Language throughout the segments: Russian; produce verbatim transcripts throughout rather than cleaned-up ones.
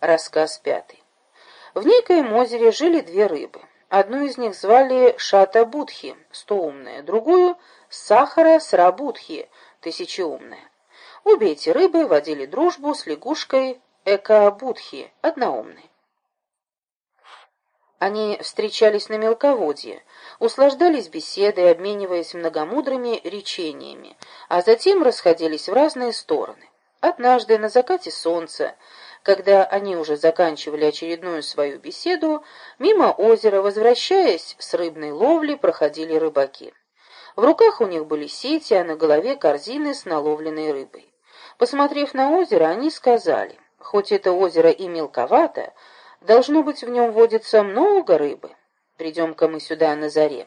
Рассказ пятый. В некоем озере жили две рыбы. Одну из них звали Шата-Будхи, стоумная, другую — Сахара-Срабудхи, тысячеумная. Обе эти рыбы водили дружбу с лягушкой Эка-Будхи, одноумной. Они встречались на мелководье, услаждались беседой, обмениваясь многомудрыми речениями, а затем расходились в разные стороны. Однажды на закате солнца, когда они уже заканчивали очередную свою беседу, мимо озера, возвращаясь с рыбной ловли, проходили рыбаки. В руках у них были сети, а на голове корзины с наловленной рыбой. Посмотрев на озеро, они сказали: «Хоть это озеро и мелковато, должно быть, в нем водится много рыбы. Придем-ка мы сюда на заре».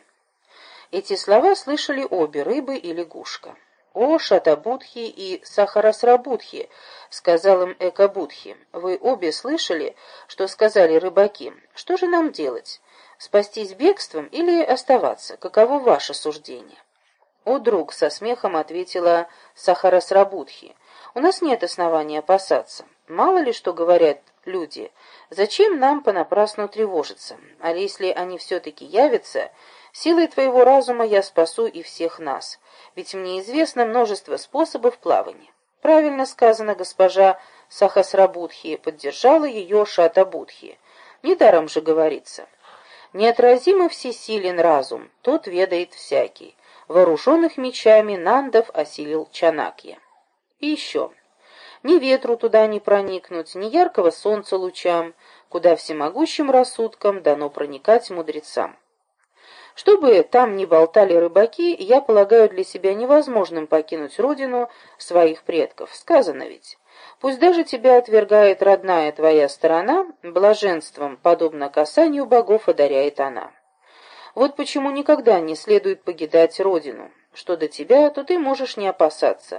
Эти слова слышали обе рыбы и лягушка. «О, Шата-Будхи и Сахара-Срабудхи», — сказал им Эка-Будхи, — «вы обе слышали, что сказали рыбаки? Что же нам делать? Спастись бегством или оставаться? Каково ваше суждение?» «О, друг», — со смехом ответила Сахара-Срабудхи, — «у нас нет основания опасаться. Мало ли что говорят люди. Зачем нам понапрасну тревожиться? А если они все-таки явятся, силой твоего разума я спасу и всех нас, ведь мне известно множество способов плавания». «Правильно сказано, госпожа Сахасрабудхи», — поддержала ее Шата-Будхи. «Недаром же говорится: неотразимо всесилен разум, тот ведает всякий. Вооруженных мечами Нандов осилил Чанакья». И еще: ни ветру туда не проникнуть, ни яркого солнца лучам, куда всемогущим рассудком дано проникать мудрецам. Что бы там ни болтали рыбаки, я полагаю для себя невозможным покинуть родину своих предков. Сказано ведь: пусть даже тебя отвергает родная твоя сторона, блаженством, подобно касанию богов, одаряет она. Вот почему никогда не следует покидать родину. Что до тебя, то ты можешь не опасаться.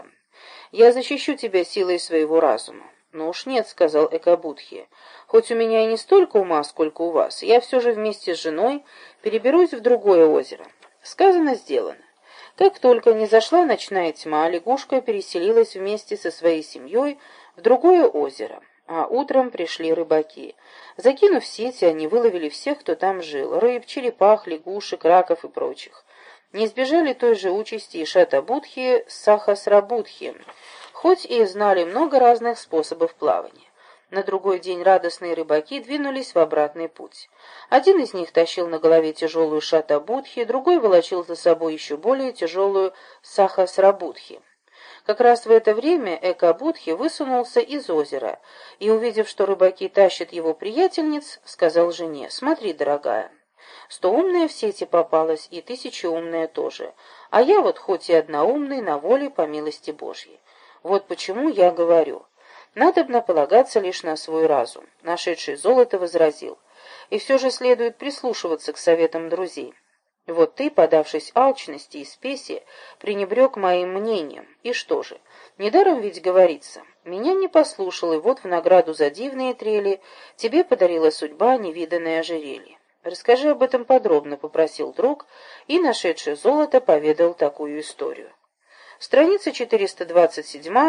Я защищу тебя силой своего разума. «Ну уж нет», — сказал Эка-Будхи, — «хоть у меня и не столько ума, сколько у вас, я все же вместе с женой переберусь в другое озеро». Сказано, сделано. Как только не зашла ночная тьма, лягушка переселилась вместе со своей семьей в другое озеро, а утром пришли рыбаки. Закинув сети, они выловили всех, кто там жил — рыб, черепах, лягушек, раков и прочих. Не избежали той же участи и Шата-Будхи с Сахасрабудхи, хоть и знали много разных способов плавания. На другой день радостные рыбаки двинулись в обратный путь. Один из них тащил на голове тяжелую Шата-Будхи, другой волочил за собой еще более тяжелую Сахасрабудхи. Как раз в это время Эка-Будхи высунулся из озера и, увидев, что рыбаки тащат его приятельниц, сказал жене: «Смотри, дорогая, стоумная в сети попалась, и тысячеумная тоже, а я вот хоть и одноумный, на воле по милости Божьей. Вот почему я говорю: надобно полагаться лишь на свой разум». Нашедший золото возразил: «И все же следует прислушиваться к советам друзей. Вот ты, подавшись алчности и спеси, пренебрег моим мнением. И что же? Недаром ведь говорится: меня не послушал, и вот в награду за дивные трели тебе подарила судьба невиданное ожерелье. Расскажи об этом подробно», — попросил друг, и, нашедший золото, поведал такую историю. Страница четыреста двадцать семь.